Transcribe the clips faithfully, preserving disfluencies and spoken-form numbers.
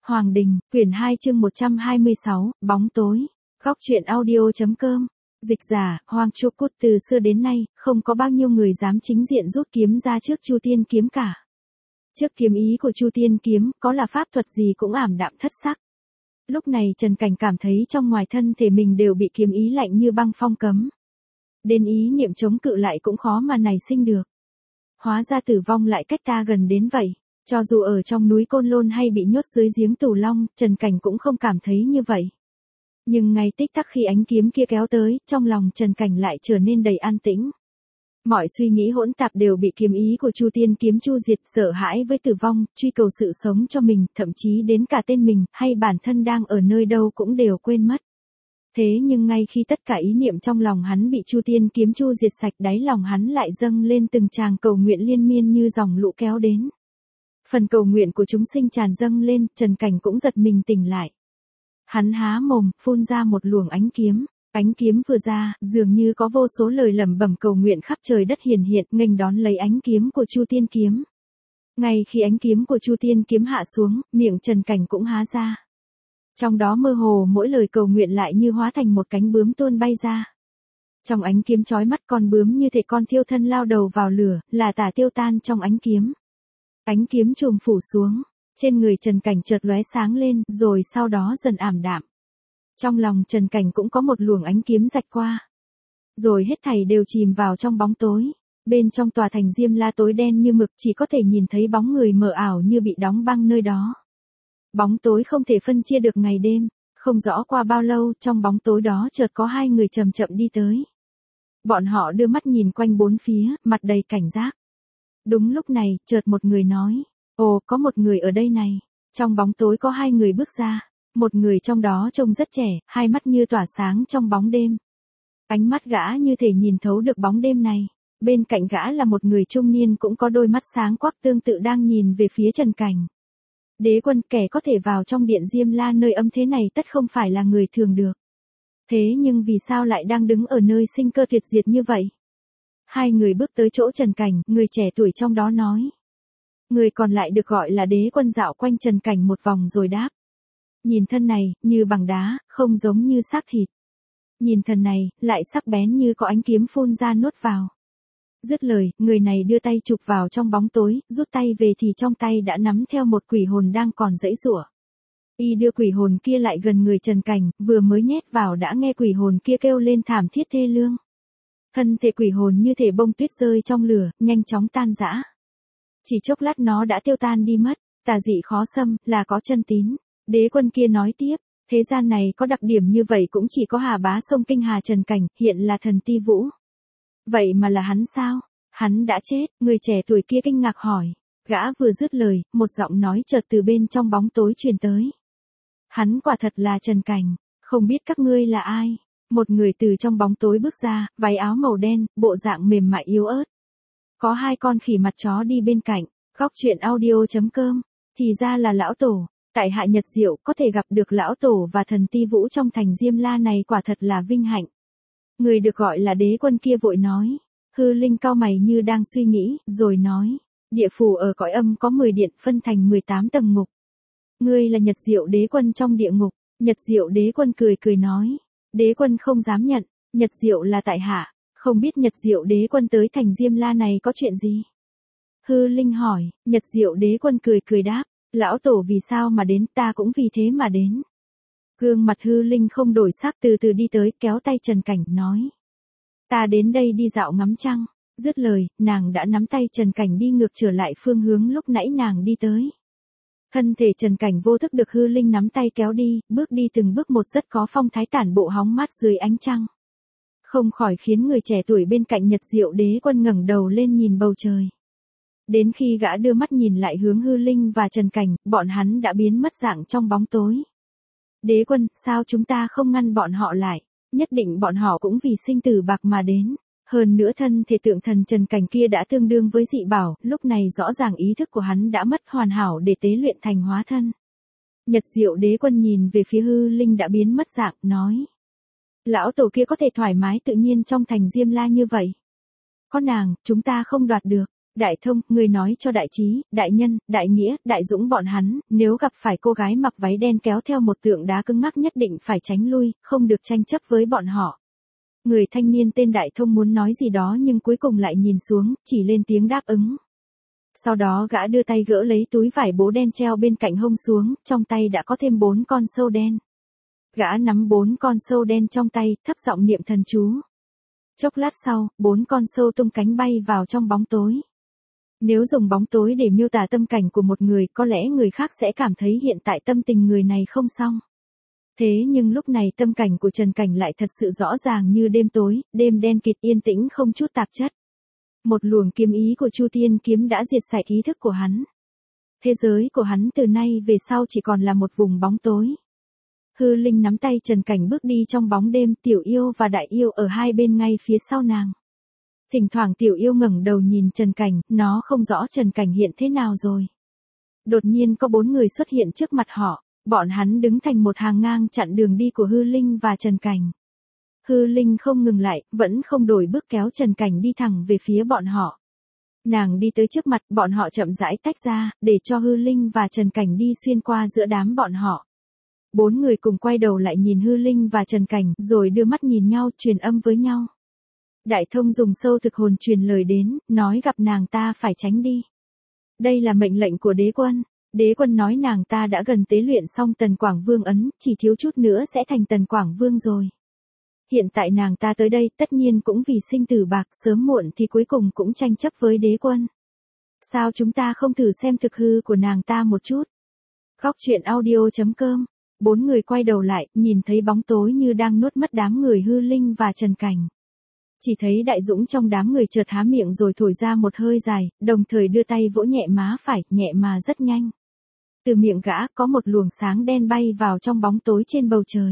Hoàng Đình, quyển hai chương một trăm hai mươi sáu, bóng tối. Góc truyện audio.com. Dịch giả, Hoàng Chu Cút từ xưa đến nay, không có bao nhiêu người dám chính diện rút kiếm ra trước Chu Tiên kiếm cả. Trước kiếm ý của Chu Tiên kiếm, có là pháp thuật gì cũng ảm đạm thất sắc. Lúc này Trần Cảnh cảm thấy trong ngoài thân thể mình đều bị kiếm ý lạnh như băng phong cấm. Đến ý niệm chống cự lại cũng khó mà nảy sinh được. Hóa ra tử vong lại cách ta gần đến vậy. Cho dù ở trong núi Côn Lôn hay bị nhốt dưới giếng Tù Long, Trần Cảnh cũng không cảm thấy như vậy. Nhưng ngay tích tắc khi ánh kiếm kia kéo tới, trong lòng Trần Cảnh lại trở nên đầy an tĩnh. Mọi suy nghĩ hỗn tạp đều bị kiếm ý của Chu Tiên kiếm chu diệt, sợ hãi với tử vong, truy cầu sự sống cho mình, thậm chí đến cả tên mình, hay bản thân đang ở nơi đâu cũng đều quên mất. Thế nhưng ngay khi tất cả ý niệm trong lòng hắn bị Chu Tiên kiếm chu diệt sạch, đáy lòng hắn lại dâng lên từng tràng cầu nguyện liên miên như dòng lũ kéo đến. Phần cầu nguyện của chúng sinh tràn dâng lên, Trần Cảnh cũng giật mình tỉnh lại. Hắn há mồm, phun ra một luồng ánh kiếm. Ánh kiếm vừa ra, dường như có vô số lời lẩm bẩm cầu nguyện khắp trời đất hiển hiện, nghênh đón lấy ánh kiếm của Chu Tiên kiếm. Ngay khi ánh kiếm của Chu Tiên kiếm hạ xuống, miệng Trần Cảnh cũng há ra. Trong đó mơ hồ mỗi lời cầu nguyện lại như hóa thành một cánh bướm tuôn bay ra. Trong ánh kiếm chói mắt, con bướm như thể con thiêu thân lao đầu vào lửa, là tả tiêu tan trong ánh kiếm. Ánh kiếm trùm phủ xuống, trên người Trần Cảnh chợt lóe sáng lên, rồi sau đó dần ảm đạm. Trong lòng Trần Cảnh cũng có một luồng ánh kiếm rạch qua. Rồi hết thảy đều chìm vào trong bóng tối. Bên trong tòa thành Diêm La tối đen như mực, chỉ có thể nhìn thấy bóng người mờ ảo như bị đóng băng nơi đó. Bóng tối không thể phân chia được ngày đêm, không rõ qua bao lâu, trong bóng tối đó chợt có hai người chậm chậm đi tới. Bọn họ đưa mắt nhìn quanh bốn phía, mặt đầy cảnh giác. Đúng lúc này, chợt một người nói, ồ, có một người ở đây này. Trong bóng tối có hai người bước ra. Một người trong đó trông rất trẻ, hai mắt như tỏa sáng trong bóng đêm. Ánh mắt gã như thể nhìn thấu được bóng đêm này. Bên cạnh gã là một người trung niên cũng có đôi mắt sáng quắc tương tự đang nhìn về phía Trần Cảnh. Đế quân, kẻ có thể vào trong điện Diêm La nơi âm thế này tất không phải là người thường được. Thế nhưng vì sao lại đang đứng ở nơi sinh cơ tuyệt diệt như vậy? Hai người bước tới chỗ Trần Cảnh, người trẻ tuổi trong đó nói. Người còn lại được gọi là đế quân dạo quanh Trần Cảnh một vòng rồi đáp. Nhìn thân này, như bằng đá, không giống như xác thịt. Nhìn thân này, lại sắc bén như có ánh kiếm phun ra nuốt vào. Dứt lời, người này đưa tay chụp vào trong bóng tối, rút tay về thì trong tay đã nắm theo một quỷ hồn đang còn giãy giụa. Y đưa quỷ hồn kia lại gần người Trần Cảnh, vừa mới nhét vào đã nghe quỷ hồn kia kêu lên thảm thiết thê lương. Thân thể quỷ hồn như thể bông tuyết rơi trong lửa, nhanh chóng tan rã. Chỉ chốc lát nó đã tiêu tan đi mất, tà dị khó xâm, là có chân tín. Đế quân kia nói tiếp, thế gian này có đặc điểm như vậy cũng chỉ có Hà Bá sông Kinh Hà Trần Cảnh, hiện là thần Ti Vũ. Vậy mà là hắn sao? Hắn đã chết, người trẻ tuổi kia kinh ngạc hỏi. Gã vừa dứt lời, một giọng nói chợt từ bên trong bóng tối truyền tới. Hắn quả thật là Trần Cảnh, không biết các ngươi là ai? Một người từ trong bóng tối bước ra, váy áo màu đen, bộ dạng mềm mại yếu ớt. Có hai con khỉ mặt chó đi bên cạnh, góc truyện audio.com, thì ra là lão tổ. Tại hạ Nhật Diệu, có thể gặp được lão tổ và thần Ti Vũ trong thành Diêm La này quả thật là vinh hạnh. Người được gọi là đế quân kia vội nói. Hư Linh cau mày như đang suy nghĩ, rồi nói. Địa phủ ở cõi âm có mười điện phân thành mười tám tầng ngục. Ngươi là Nhật Diệu đế quân trong địa ngục. Nhật Diệu đế quân cười cười nói. Đế quân không dám nhận, Nhật Diệu là tại hạ, không biết Nhật Diệu đế quân tới thành Diêm La này có chuyện gì? Hư Linh hỏi, Nhật Diệu đế quân cười cười đáp. Lão tổ vì sao mà đến, ta cũng vì thế mà đến. Gương mặt Hư Linh không đổi sắc từ từ đi tới, kéo tay Trần Cảnh, nói. Ta đến đây đi dạo ngắm trăng. Dứt lời, nàng đã nắm tay Trần Cảnh đi ngược trở lại phương hướng lúc nãy nàng đi tới. Thân thể Trần Cảnh vô thức được Hư Linh nắm tay kéo đi, bước đi từng bước một rất có phong thái tản bộ hóng mát dưới ánh trăng. Không khỏi khiến người trẻ tuổi bên cạnh Nhật Diệu đế quân ngẩng đầu lên nhìn bầu trời. Đến khi gã đưa mắt nhìn lại hướng Hư Linh và Trần Cảnh, bọn hắn đã biến mất dạng trong bóng tối. Đế quân, sao chúng ta không ngăn bọn họ lại? Nhất định bọn họ cũng vì sinh tử bạc mà đến. Hơn nữa thân thể tượng thần Trần Cảnh kia đã tương đương với dị bảo, lúc này rõ ràng ý thức của hắn đã mất hoàn hảo để tế luyện thành hóa thân. Nhật Diệu đế quân nhìn về phía Hư Linh đã biến mất dạng, nói. Lão tổ kia có thể thoải mái tự nhiên trong thành Diêm La như vậy. Có nàng, chúng ta không đoạt được. Đại Thông, ngươi nói cho Đại Trí, Đại Nhân, Đại Nghĩa, Đại Dũng bọn hắn, nếu gặp phải cô gái mặc váy đen kéo theo một tượng đá cứng ngắc nhất định phải tránh lui, không được tranh chấp với bọn họ. Người thanh niên tên Đại Thông muốn nói gì đó nhưng cuối cùng lại nhìn xuống, chỉ lên tiếng đáp ứng. Sau đó gã đưa tay gỡ lấy túi vải bố đen treo bên cạnh hông xuống, trong tay đã có thêm bốn con sâu đen. Gã nắm bốn con sâu đen trong tay, thấp giọng niệm thần chú. Chốc lát sau, bốn con sâu tung cánh bay vào trong bóng tối. Nếu dùng bóng tối để miêu tả tâm cảnh của một người, có lẽ người khác sẽ cảm thấy hiện tại tâm tình người này không xong. Thế nhưng lúc này tâm cảnh của Trần Cảnh lại thật sự rõ ràng như đêm tối, đêm đen kịt yên tĩnh không chút tạp chất. Một luồng kiếm ý của Chu Tiên kiếm đã diệt sạch ý thức của hắn. Thế giới của hắn từ nay về sau chỉ còn là một vùng bóng tối. Hư Linh nắm tay Trần Cảnh bước đi trong bóng đêm, Tiểu Yêu và Đại Yêu ở hai bên ngay phía sau nàng. Thỉnh thoảng Tiểu Yêu ngẩng đầu nhìn Trần Cảnh, nó không rõ Trần Cảnh hiện thế nào rồi. Đột nhiên có bốn người xuất hiện trước mặt họ, bọn hắn đứng thành một hàng ngang chặn đường đi của Hư Linh và Trần Cảnh. Hư Linh không ngừng lại, vẫn không đổi bước kéo Trần Cảnh đi thẳng về phía bọn họ. Nàng đi tới trước mặt, bọn họ chậm rãi tách ra, để cho Hư Linh và Trần Cảnh đi xuyên qua giữa đám bọn họ. Bốn người cùng quay đầu lại nhìn Hư Linh và Trần Cảnh, rồi đưa mắt nhìn nhau, truyền âm với nhau. Đại Thông dùng sâu thực hồn truyền lời đến, nói gặp nàng ta phải tránh đi. Đây là mệnh lệnh của đế quân. Đế quân nói nàng ta đã gần tế luyện xong Tần Quảng Vương ấn, chỉ thiếu chút nữa sẽ thành Tần Quảng Vương rồi. Hiện tại nàng ta tới đây tất nhiên cũng vì sinh tử bạc, sớm muộn thì cuối cùng cũng tranh chấp với đế quân. Sao chúng ta không thử xem thực hư của nàng ta một chút? Góc truyện audio chấm com. Bốn người quay đầu lại, nhìn thấy bóng tối như đang nuốt mất đám người Hư Linh và Trần Cảnh. Chỉ thấy Đại Dũng trong đám người chợt há miệng rồi thổi ra một hơi dài, đồng thời đưa tay vỗ nhẹ má phải, nhẹ mà rất nhanh. Từ miệng gã có một luồng sáng đen bay vào trong bóng tối trên bầu trời.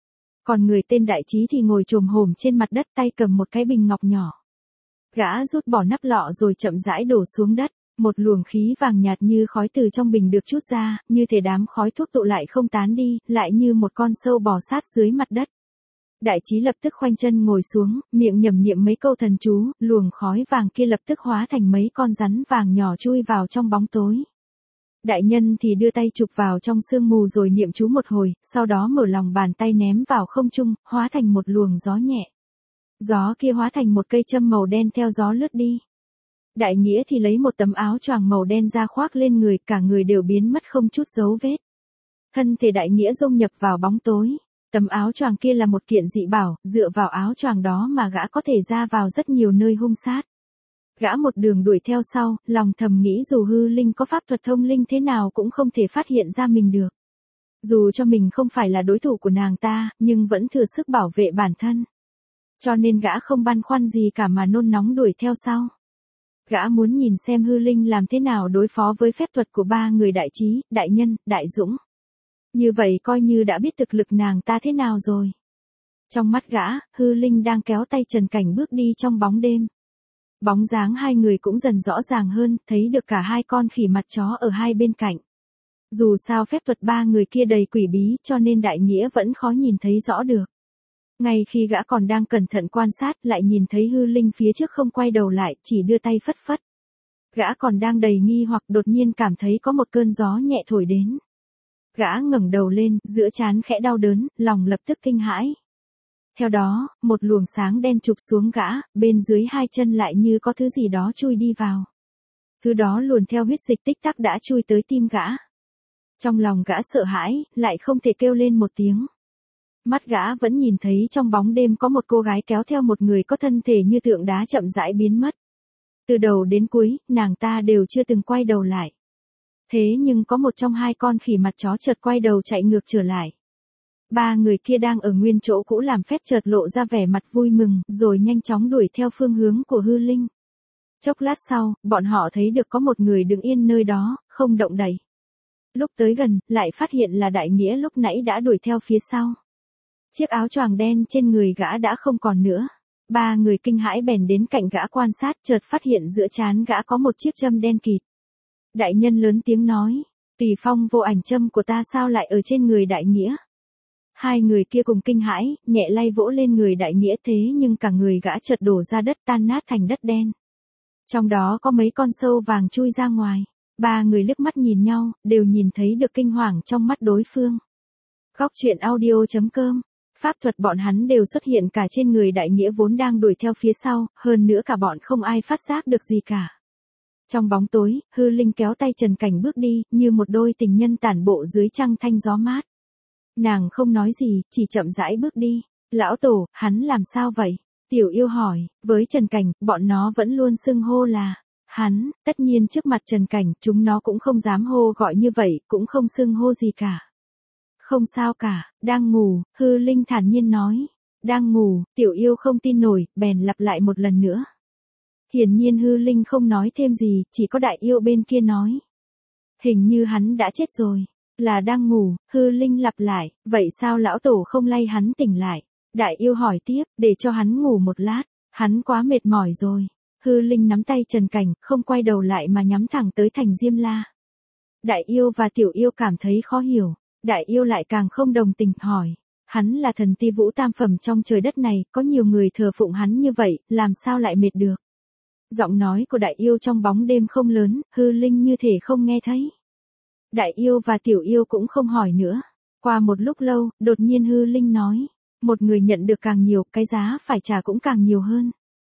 Còn người tên Đại Trí thì ngồi chồm hổm trên mặt đất, tay cầm một cái bình ngọc nhỏ. Gã rút bỏ nắp lọ rồi chậm rãi đổ xuống đất. Một luồng khí vàng nhạt như khói từ trong bình được trút ra, như thể đám khói thuốc tụ lại không tán đi, lại như một con sâu bò sát dưới mặt đất. Đại Trí lập tức khoanh chân ngồi xuống, miệng nhẩm niệm mấy câu thần chú, luồng khói vàng kia lập tức hóa thành mấy con rắn vàng nhỏ chui vào trong bóng tối. Đại Nhân thì đưa tay chụp vào trong sương mù rồi niệm chú một hồi, sau đó mở lòng bàn tay ném vào không trung, hóa thành một luồng gió nhẹ. Gió kia hóa thành một cây châm màu đen theo gió lướt đi. Đại Nghĩa thì lấy một tấm áo choàng màu đen ra khoác lên người, cả người đều biến mất không chút dấu vết. Thân thể Đại Nghĩa dung nhập vào bóng tối. Tấm áo choàng kia là một kiện dị bảo, dựa vào áo choàng đó mà gã có thể ra vào rất nhiều nơi hung sát. Gã một đường đuổi theo sau, lòng thầm nghĩ dù Hư Linh có pháp thuật thông linh thế nào cũng không thể phát hiện ra mình được. Dù cho mình không phải là đối thủ của nàng ta, nhưng vẫn thừa sức bảo vệ bản thân. Cho nên gã không băn khoăn gì cả mà nôn nóng đuổi theo sau. Gã muốn nhìn xem Hư Linh làm thế nào đối phó với phép thuật của ba người Đại Trí, Đại Nhân, Đại Dũng. Như vậy coi như đã biết thực lực nàng ta thế nào rồi. Trong mắt gã, Hư Linh đang kéo tay Trần Cảnh bước đi trong bóng đêm. Bóng dáng hai người cũng dần rõ ràng hơn, thấy được cả hai con khỉ mặt chó ở hai bên cạnh. Dù sao phép thuật ba người kia đầy quỷ bí cho nên Đại Nghĩa vẫn khó nhìn thấy rõ được. Ngay khi gã còn đang cẩn thận quan sát lại nhìn thấy Hư Linh phía trước không quay đầu lại, chỉ đưa tay phất phất. Gã còn đang đầy nghi hoặc đột nhiên cảm thấy có một cơn gió nhẹ thổi đến. Gã ngẩng đầu lên, giữa trán khẽ đau đớn, lòng lập tức kinh hãi. Theo đó, một luồng sáng đen chụp xuống gã, bên dưới hai chân lại như có thứ gì đó chui đi vào. Thứ đó luồn theo huyết dịch tích tắc đã chui tới tim gã. Trong lòng gã sợ hãi, lại không thể kêu lên một tiếng. Mắt gã vẫn nhìn thấy trong bóng đêm có một cô gái kéo theo một người có thân thể như tượng đá chậm rãi biến mất. Từ đầu đến cuối, nàng ta đều chưa từng quay đầu lại. Thế nhưng có một trong hai con khỉ mặt chó chợt quay đầu chạy ngược trở lại. Ba người kia đang ở nguyên chỗ cũ làm phép chợt lộ ra vẻ mặt vui mừng, rồi nhanh chóng đuổi theo phương hướng của Hư Linh. Chốc lát sau, bọn họ thấy được có một người đứng yên nơi đó, không động đậy. Lúc tới gần, lại phát hiện là Đại Nghĩa lúc nãy đã đuổi theo phía sau. Chiếc áo choàng đen trên người gã đã không còn nữa. Ba người kinh hãi bèn đến cạnh gã quan sát, chợt phát hiện giữa trán gã có một chiếc châm đen kịt. Đại Nhân lớn tiếng nói, Tùy Phong vô ảnh châm của ta sao lại ở trên người Đại Nghĩa? Hai người kia cùng kinh hãi, nhẹ lay vỗ lên người Đại Nghĩa thế nhưng cả người gã chợt đổ ra đất tan nát thành đất đen. Trong đó có mấy con sâu vàng chui ra ngoài. Ba người liếc mắt nhìn nhau, đều nhìn thấy được kinh hoàng trong mắt đối phương. Góc truyện audio.com. Pháp thuật bọn hắn đều xuất hiện cả trên người đại nghĩa vốn đang đuổi theo phía sau, hơn nữa cả bọn không ai phát giác được gì cả. Trong bóng tối, hư linh kéo tay Trần Cảnh bước đi, như một đôi tình nhân tản bộ dưới trăng thanh gió mát. Nàng không nói gì, chỉ chậm rãi bước đi. Lão tổ, hắn làm sao vậy? Tiểu yêu hỏi, với Trần Cảnh, bọn nó vẫn luôn xưng hô là hắn, tất nhiên trước mặt Trần Cảnh, chúng nó cũng không dám hô gọi như vậy, cũng không xưng hô gì cả. Không sao cả, đang ngủ, hư linh thản nhiên nói. Đang ngủ, tiểu yêu không tin nổi, bèn lặp lại một lần nữa. Hiển nhiên hư linh không nói thêm gì, chỉ có đại yêu bên kia nói. Hình như hắn đã chết rồi. Là đang ngủ, hư linh lặp lại, vậy sao lão tổ không lay hắn tỉnh lại? Đại yêu hỏi tiếp, để cho hắn ngủ một lát, hắn quá mệt mỏi rồi. Hư linh nắm tay Trần Cảnh, không quay đầu lại mà nhắm thẳng tới thành Diêm La. Đại yêu và tiểu yêu cảm thấy khó hiểu, đại yêu lại càng không đồng tình, hỏi. Hắn là thần ti vũ tam phẩm trong trời đất này, có nhiều người thờ phụng hắn như vậy, làm sao lại mệt được? Giọng nói của đại yêu trong bóng đêm không lớn, hư linh như thể không nghe thấy. Đại yêu và tiểu yêu cũng không hỏi nữa. Qua một lúc lâu, đột nhiên hư linh nói. Một người nhận được càng nhiều, cái giá phải trả cũng càng nhiều hơn.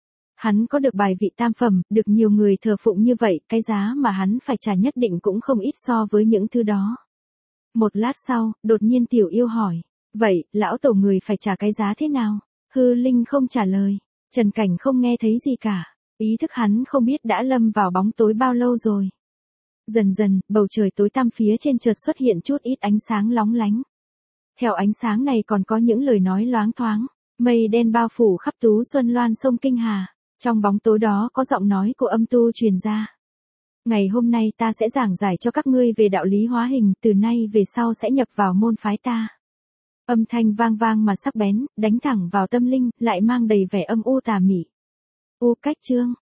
Hắn có được bài vị tam phẩm, được nhiều người thờ phụng như vậy, cái giá mà hắn phải trả nhất định cũng không ít so với những thứ đó. Một lát sau, đột nhiên tiểu yêu hỏi. Vậy, lão tổ người phải trả cái giá thế nào? Hư linh không trả lời. Trần Cảnh không nghe thấy gì cả. Ý thức hắn không biết đã lâm vào bóng tối bao lâu rồi. Dần dần, bầu trời tối tăm phía trên chợt xuất hiện chút ít ánh sáng lóng lánh. Theo ánh sáng này còn có những lời nói loáng thoáng. Mây đen bao phủ khắp Tú Xuân Loan sông Kinh Hà. Trong bóng tối đó có giọng nói của âm tu truyền ra. Ngày hôm nay ta sẽ giảng giải cho các ngươi về đạo lý hóa hình, từ nay về sau sẽ nhập vào môn phái ta. Âm thanh vang vang mà sắc bén, đánh thẳng vào tâm linh, lại mang đầy vẻ âm u tà mị. U cách chương.